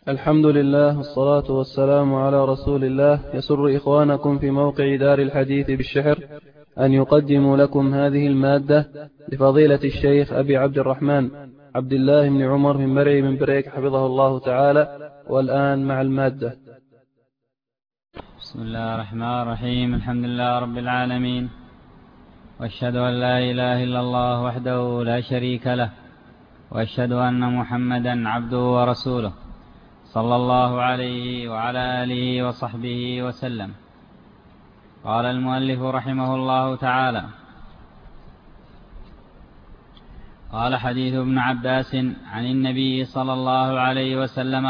الحمد لله والصلاة والسلام على رسول الله. يسر إخوانكم في موقع دار الحديث بالشحر أن يقدموا لكم هذه المادة لفضيلة الشيخ أبي عبد الرحمن عبد الله بن عمر بن مرعي بن بريك حفظه الله تعالى. والآن مع المادة. بسم الله الرحمن الرحيم. الحمد لله رب العالمين، واشهد أن لا إله إلا الله وحده لا شريك له، واشهد أن محمدا عبده ورسوله صلى الله عليه وعلى آله وصحبه وسلم. قال المؤلف رحمه الله تعالى: قال حديث ابن عباس عن النبي صلى الله عليه وسلم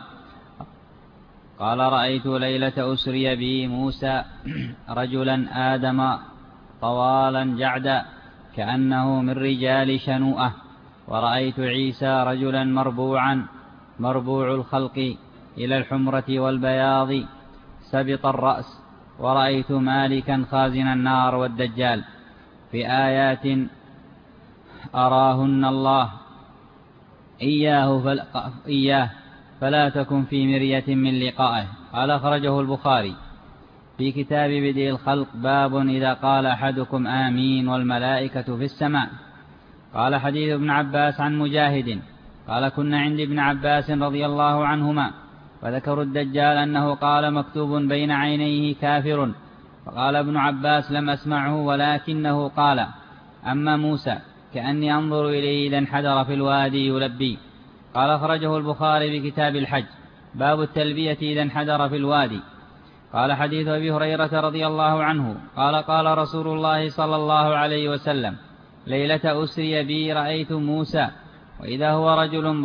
قال رأيت ليلة أسري بي موسى رجلا آدم طوالا جعدا كأنه من رجال شنوءة، ورأيت عيسى رجلا مربوع الخلق إلى الحمرة والبياض سبط الرأس، ورأيت مالكا خازن النار والدجال في آيات أراهن الله إياه فلا تكن في مرية من لقائه. قال أخرجه البخاري في كتاب بدء الخلق باب إذا قال أحدكم آمين والملائكة في السماء. قال حديث ابن عباس عن مجاهد قال كنا عند ابن عباس رضي الله عنهما فذكروا الدجال أنه قال مكتوب بين عينيه كافر، فقال ابن عباس لم أسمعه ولكنه قال أما موسى كأني أنظر إليه إذا انحدر في الوادي يلبي. قال أخرجه البخاري بكتاب الحج باب التلبية إذا انحدر في الوادي. قال حديث أبي هريرة رضي الله عنه قال قال رسول الله صلى الله عليه وسلم ليلة أسري بي رأيت موسى وإذا هو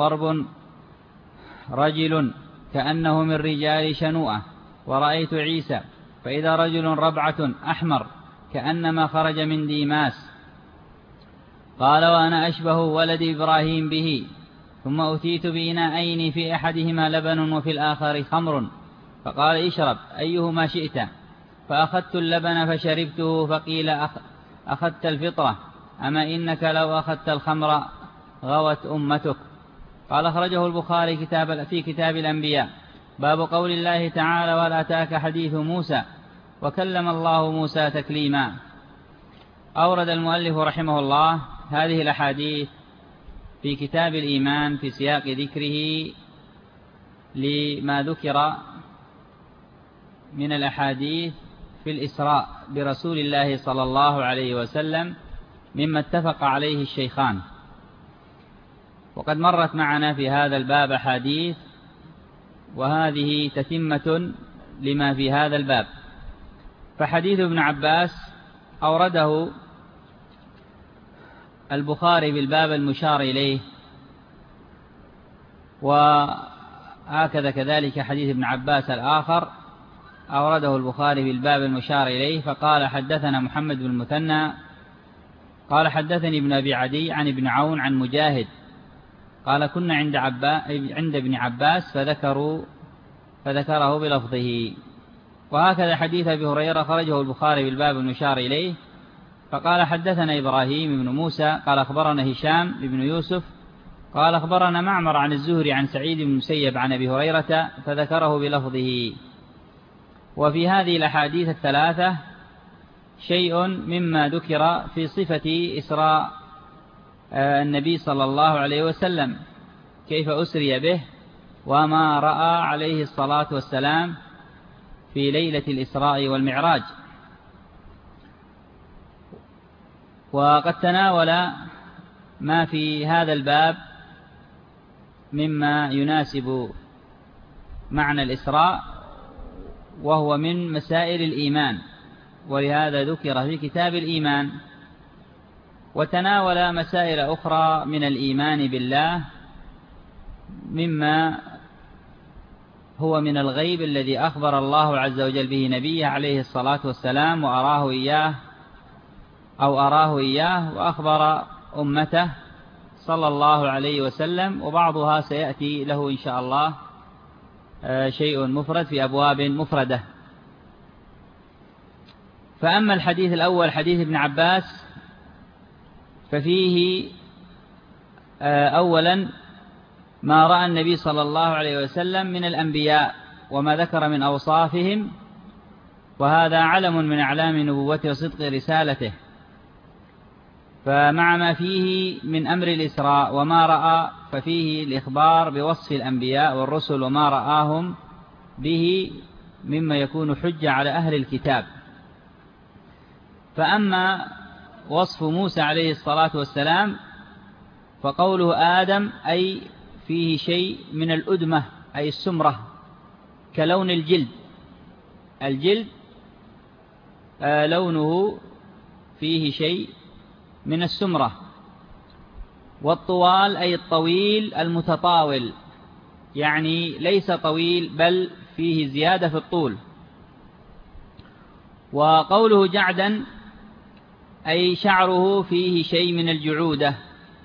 رجل كأنه من رجال شنوءة، ورأيت عيسى فإذا رجل ربعة أحمر كأنما خرج من ديماس. قال وأنا أشبه ولد إبراهيم به، ثم أتيت بإناءين في أحدهما لبن وفي الآخر خمر، فقال اشرب أيهما شئت، فأخذت اللبن فشربته، فقيل أخذت الفطرة، أما إنك لو أخذت الخمر غوت أمتك. قال أخرجه البخاري في كتاب الأنبياء باب قول الله تعالى وهل أتاك حديث موسى وكلم الله موسى تكليما. أورد المؤلف رحمه الله هذه الأحاديث في كتاب الإيمان في سياق ذكره لما ذكر من الأحاديث في الإسراء برسول الله صلى الله عليه وسلم مما اتفق عليه الشيخان. وقد مرت معنا في هذا الباب أحاديث، وهذه تتمة لما في هذا الباب. فحديث ابن عباس أورده البخاري بالباب المشار إليه، وهكذا كذلك حديث ابن عباس الآخر أورده البخاري بالباب المشار إليه. فقال حدثنا محمد بن المثنى قال حدثني ابن أبي عدي عن ابن عون عن مجاهد قال كنا عند ابن عباس فذكره بلفظه. وهكذا حديث أبي هريرة خرجه البخاري بالباب المشار إليه. فقال حدثنا إبراهيم بن موسى قال أخبرنا هشام بن يوسف قال أخبرنا معمر عن الزهري عن سعيد بن المسيب عن أبي هريرة فذكره بلفظه. وفي هذه الأحاديث الثلاثة شيء مما ذكر في صفة إسراء النبي صلى الله عليه وسلم، كيف أسري به وما رأى عليه الصلاة والسلام في ليلة الإسراء والمعراج. وقد تناول ما في هذا الباب مما يناسب معنى الإسراء، وهو من مسائل الإيمان، ولهذا ذكر في كتاب الإيمان. وتناول مسائل أخرى من الإيمان بالله مما هو من الغيب الذي أخبر الله عز وجل به نبيه عليه الصلاة والسلام وأراه إياه وأخبر أمته صلى الله عليه وسلم، وبعضها سيأتي له إن شاء الله شيء مفرد في أبواب مفردة. فأما الحديث الأول حديث ابن عباس ففيه أولا ما رأى النبي صلى الله عليه وسلم من الأنبياء وما ذكر من أوصافهم، وهذا علم من أعلام نبوته وصدق رسالته. فمع ما فيه من أمر الإسراء وما رأى ففيه الإخبار بوصف الأنبياء والرسل وما رآهم به مما يكون حجة على أهل الكتاب. فأما وصف موسى عليه الصلاة والسلام فقوله آدم أي فيه شيء من الأدمة أي السمرة كلون الجلد. الجلد لونه فيه شيء من السمرة. والطوال أي الطويل المتطاول، يعني ليس طويل بل فيه زيادة في الطول. وقوله جعدا أي شعره فيه شيء من الجعودة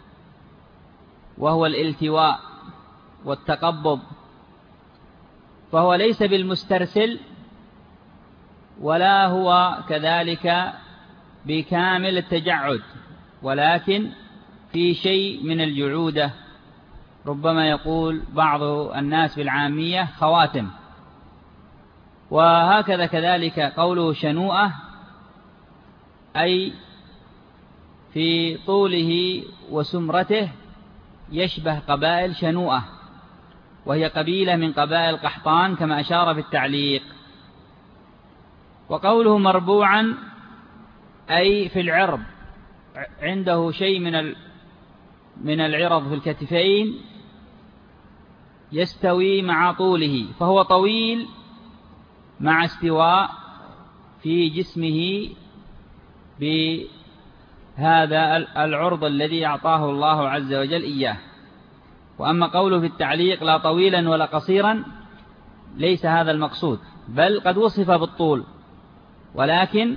وهو الالتواء والتقبض، فهو ليس بالمسترسل ولا هو كذلك بكامل التجعد، ولكن في شيء من الجعودة، ربما يقول بعض الناس بالعامية خواتم. وهكذا كذلك قوله شنوءة أي في طوله وسمرته يشبه قبائل شنوءة، وهي قبيلة من قبائل قحطان كما أشار في التعليق. وقوله مربوعا أي في العرض، عنده شيء من العرض في الكتفين يستوي مع طوله، فهو طويل مع استواء في جسمه بهذا العرض الذي أعطاه الله عز وجل إياه. وأما قوله في التعليق لا طويلا ولا قصيرا ليس هذا المقصود، بل قد وصف بالطول، ولكن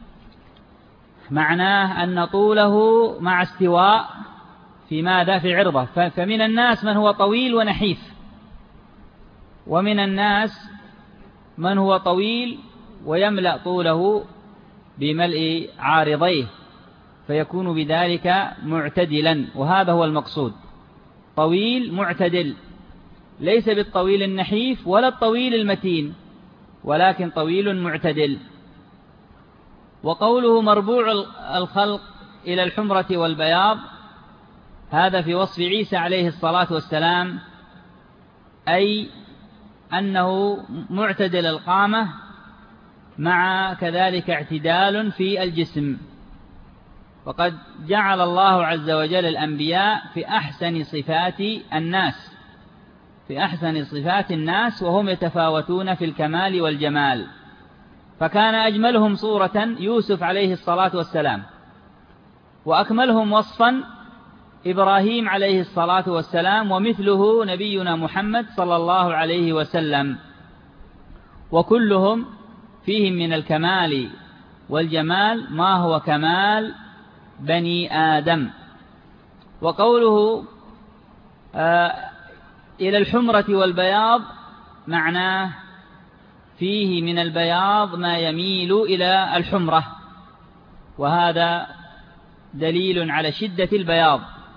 معناه أن طوله مع استواء في ماذا؟ في عرضه. فمن الناس من هو طويل ونحيف، ومن الناس من هو طويل ويملأ طوله بملء عارضيه، فيكون بذلك معتدلا، وهذا هو المقصود، طويل معتدل، ليس بالطويل النحيف ولا الطويل المتين، ولكن طويل معتدل. وقوله مربوع الخلق إلى الحمرة والبياض هذا في وصف عيسى عليه الصلاة والسلام، أي أنه معتدل القامة مع كذلك اعتدال في الجسم. وقد جعل الله عز وجل الأنبياء في أحسن صفات الناس، في أحسن صفات الناس، وهم يتفاوتون في الكمال والجمال. فكان أجملهم صورة يوسف عليه الصلاة والسلام، وأكملهم وصفا إبراهيم عليه الصلاة والسلام، ومثله نبينا محمد صلى الله عليه وسلم، وكلهم فيهم من الكمال والجمال ما هو كمال بني آدم. وقوله إلى الحمرة والبياض معناه فيه من البياض ما يميل إلى الحمرة، وهذا دليل على شدة البياض.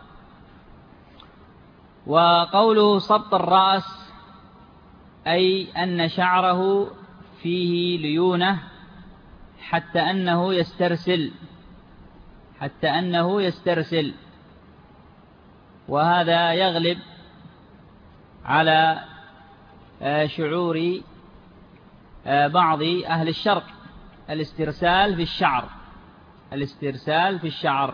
وقوله سبط الرأس أي أن شعره فيه ليونة حتى أنه يسترسل، وهذا يغلب على شعور بعض أهل الشرق الاسترسال في الشعر.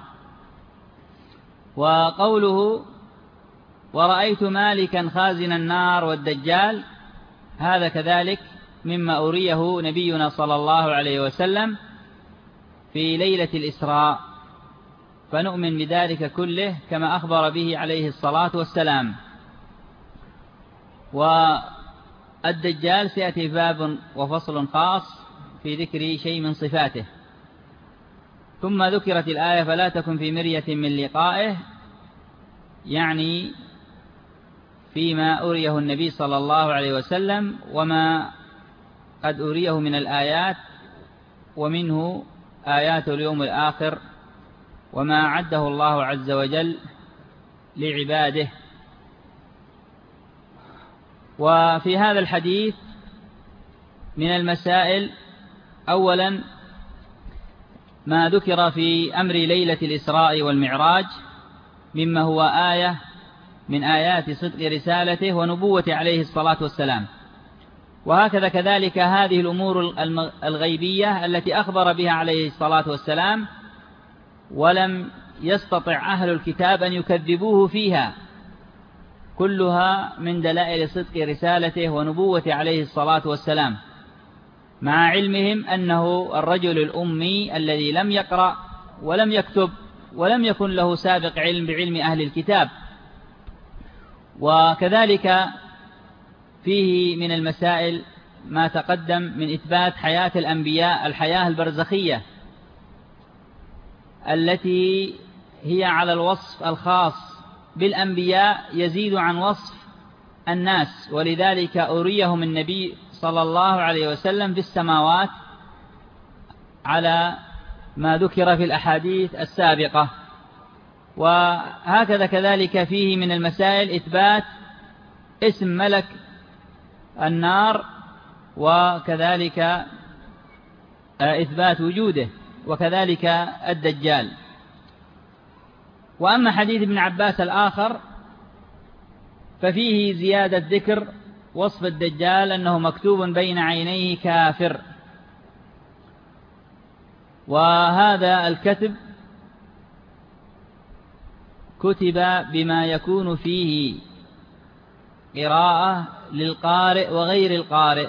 وقوله ورأيت مالكا خازن النار والدجال هذا كذلك مما أريه نبينا صلى الله عليه وسلم في ليلة الإسراء، فنؤمن بذلك كله كما أخبر به عليه الصلاة والسلام. والدجال سيأتي باب وفصل خاص في ذكر شيء من صفاته. ثم ذكرت الآية فلا تكن في مرية من لقائه، يعني فيما أريه النبي صلى الله عليه وسلم وما قد أريه من الآيات، ومنه آيات اليوم الآخر وما أعده الله عز وجل لعباده. وفي هذا الحديث من المسائل أولا ما ذكر في أمر ليلة الإسراء والمعراج مما هو آية من آيات صدق رسالته ونبوته عليه الصلاة والسلام. وهكذا كذلك هذه الأمور الغيبية التي أخبر بها عليه الصلاة والسلام ولم يستطع أهل الكتاب أن يكذبوه فيها، كلها من دلائل صدق رسالته ونبوته عليه الصلاة والسلام، مع علمهم أنه الرجل الأمي الذي لم يقرأ ولم يكتب ولم يكن له سابق علم بعلم أهل الكتاب. وكذلك فيه من المسائل ما تقدم من إثبات حياة الأنبياء، الحياة البرزخية التي هي على الوصف الخاص بالأنبياء يزيد عن وصف الناس، ولذلك أريهم النبي صلى الله عليه وسلم في السماوات على ما ذكر في الأحاديث السابقة. وهكذا كذلك فيه من المسائل إثبات اسم ملك النار، وكذلك إثبات وجوده، وكذلك الدجال. وأما حديث ابن عباس الآخر ففيه زيادة ذكر وصف الدجال أنه مكتوب بين عينيه كافر، وهذا الكتب كتب بما يكون فيه قراءة للقارئ وغير القارئ،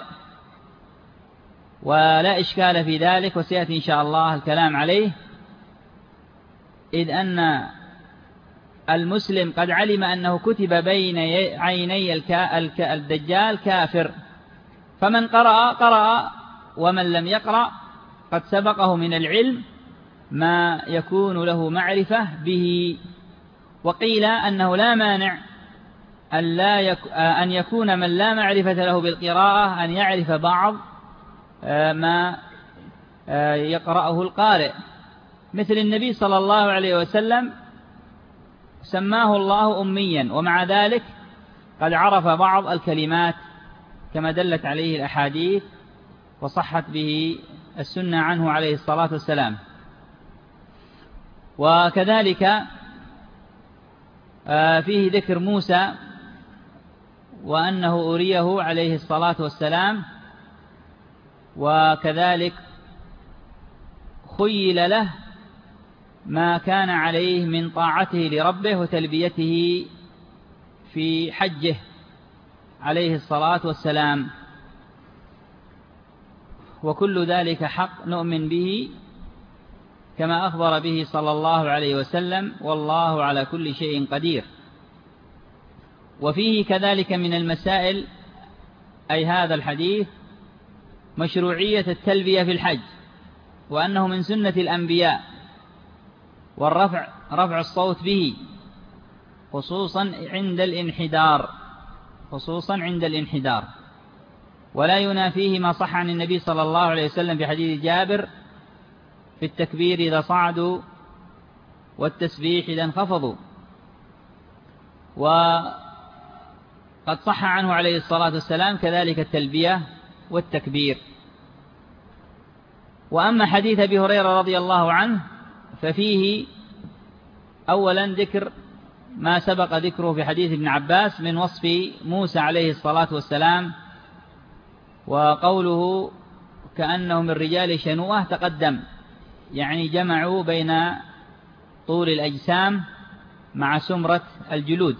ولا إشكال في ذلك، وسيأتي إن شاء الله الكلام عليه، إذ أن المسلم قد علم أنه كتب بين عيني الدجال كافر، فمن قرأ، ومن لم يقرأ قد سبقه من العلم ما يكون له معرفة به. وقيل أنه لا مانع أن يكون من لا معرفة له بالقراءة أن يعرف بعض ما يقرأه القارئ، مثل النبي صلى الله عليه وسلم سماه الله أميا، ومع ذلك قد عرف بعض الكلمات كما دلت عليه الأحاديث وصحت به السنة عنه عليه الصلاة والسلام. وكذلك فيه ذكر موسى وأنه أريه عليه الصلاة والسلام، وكذلك خيل له ما كان عليه من طاعته لربه وتلبيته في حجه عليه الصلاة والسلام، وكل ذلك حق نؤمن به كما أخبر به صلى الله عليه وسلم، والله على كل شيء قدير. وفيه كذلك من المسائل أي هذا الحديث مشروعية التلبية في الحج، وأنه من سنة الأنبياء، رفع الصوت به خصوصا عند الانحدار، ولا ينافيه ما صح عن النبي صلى الله عليه وسلم في حديث جابر في التكبير إذا صعدوا والتسبيح إذا انخفضوا. وقد صح عنه عليه الصلاة والسلام كذلك التلبية والتكبير. وأما حديث أبي هريرة رضي الله عنه ففيه أولا ذكر ما سبق ذكره في حديث ابن عباس من وصف موسى عليه الصلاة والسلام، وقوله كأنه من رجال شنوءة تقدم، يعني جمعوا بين طول الأجسام مع سمرة الجلود،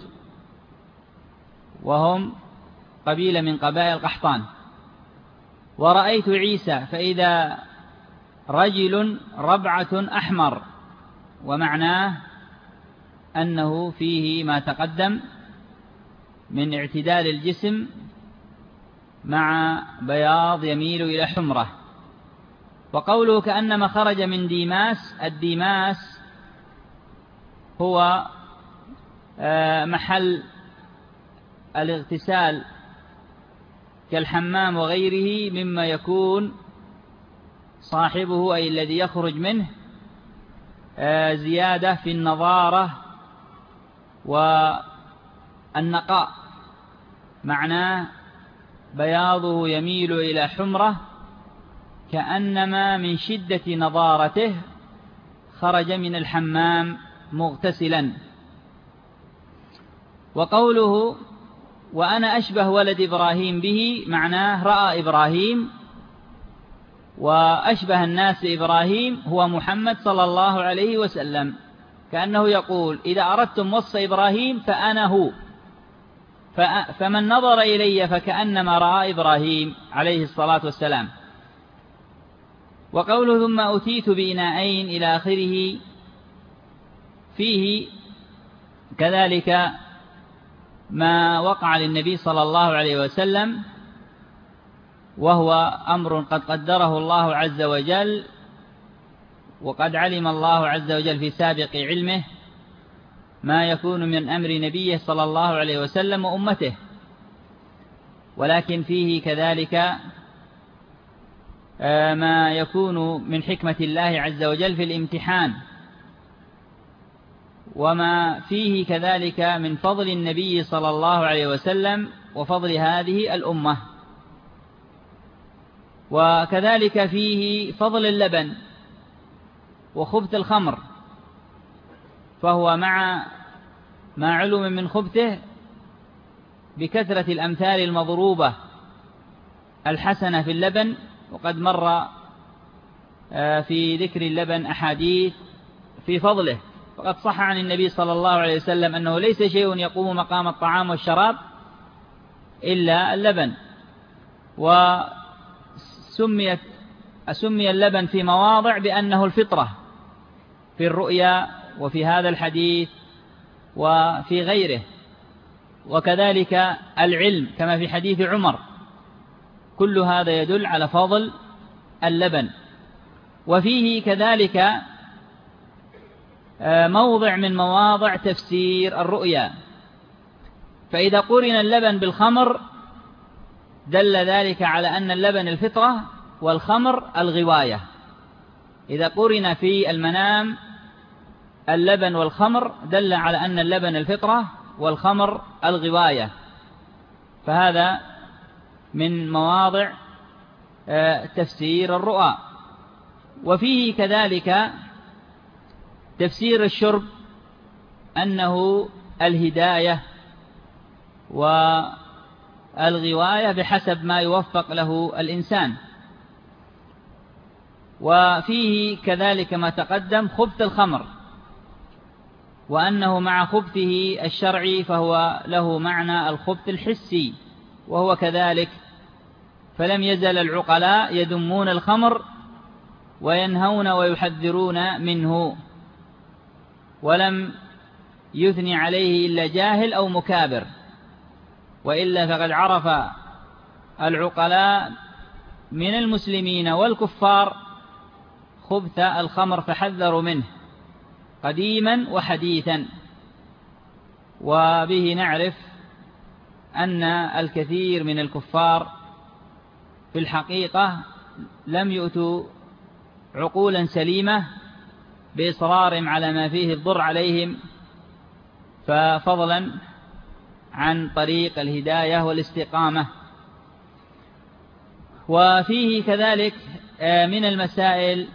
وهم قبيلة من قبائل قحطان. ورأيت عيسى فإذا رجل ربعة أحمر، ومعناه أنه فيه ما تقدم من اعتدال الجسم مع بياض يميل إلى حمرة. وقوله كأنما خرج من ديماس، الديماس هو محل الاغتسال كالحمام وغيره مما يكون صاحبه أي الذي يخرج منه زيادة في النضارة والنقاء، معناه بياضه يميل إلى حمرة كأنما من شدة نضارته خرج من الحمام مغتسلا. وقوله وأنا أشبه ولد إبراهيم به معناه رأى إبراهيم، وأشبه الناس بإبراهيم هو محمد صلى الله عليه وسلم، كأنه يقول إذا أردتم وصف إبراهيم فأنا هو، فمن نظر إلي فكأنما رأى إبراهيم عليه الصلاة والسلام. وقوله ثم أتيت بإناءين إلى آخره فيه كذلك ما وقع للنبي صلى الله عليه وسلم، وهو أمر قد قدره الله عز وجل، وقد علم الله عز وجل في سابق علمه ما يكون من أمر نبيه صلى الله عليه وسلم وأمته. ولكن فيه كذلك ما يكون من حكمة الله عز وجل في الامتحان، وما فيه كذلك من فضل النبي صلى الله عليه وسلم وفضل هذه الأمة. وكذلك فيه فضل اللبن وخبث الخمر، فهو مع ما علم من خبثه بكثرة الأمثال المضروبة الحسنة في اللبن، وقد مر في ذكر اللبن أحاديث في فضله. فقد صح عن النبي صلى الله عليه وسلم أنه ليس شيء يقوم مقام الطعام والشراب إلا اللبن. وسمي اللبن في مواضع بأنه الفطرة في الرؤيا وفي هذا الحديث وفي غيره، وكذلك العلم كما في حديث عمر. كل هذا يدل على فضل اللبن. وفيه كذلك موضع من مواضع تفسير الرؤيا، فإذا قرن اللبن بالخمر دل ذلك على أن اللبن الفطرة والخمر الغواية. إذا قرن في المنام اللبن والخمر دل على أن اللبن الفطرة والخمر الغواية، فهذا من مواضع تفسير الرؤى. وفيه كذلك تفسير الشرب أنه الهداية والغواية بحسب ما يوفق له الإنسان. وفيه كذلك ما تقدم خبث الخمر، وأنه مع خبثه الشرعي فهو له معنى الخبث الحسي، وهو كذلك. فلم يزل العقلاء يذمون الخمر وينهون ويحذرون منه، ولم يثني عليه إلا جاهل أو مكابر، وإلا فقد عرف العقلاء من المسلمين والكفار خبث الخمر فحذروا منه قديما وحديثا. وبه نعرف أن الكثير من الكفار في الحقيقة لم يؤتوا عقولا سليمة بإصرارهم على ما فيه الضر عليهم، ففضلا عن طريق الهداية والاستقامة. وفيه كذلك من المسائل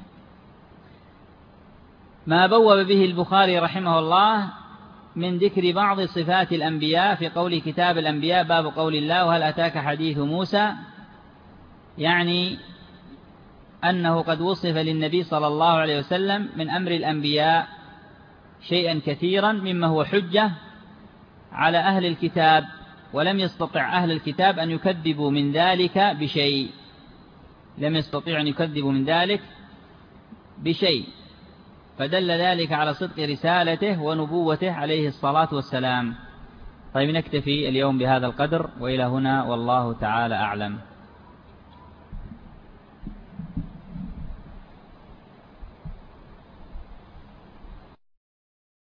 ما بوب به البخاري رحمه الله من ذكر بعض صفات الأنبياء في قول كتاب الأنبياء باب قول الله وهل أتاك حديث موسى، يعني أنه قد وصف للنبي صلى الله عليه وسلم من أمر الأنبياء شيئا كثيرا مما هو حجة على أهل الكتاب، ولم يستطع أهل الكتاب أن يكذبوا من ذلك بشيء، لم يستطيع أن يكذبوا من ذلك بشيء، فدل ذلك على صدق رسالته ونبوته عليه الصلاة والسلام. طيب نكتفي اليوم بهذا القدر، وإلى هنا والله تعالى أعلم.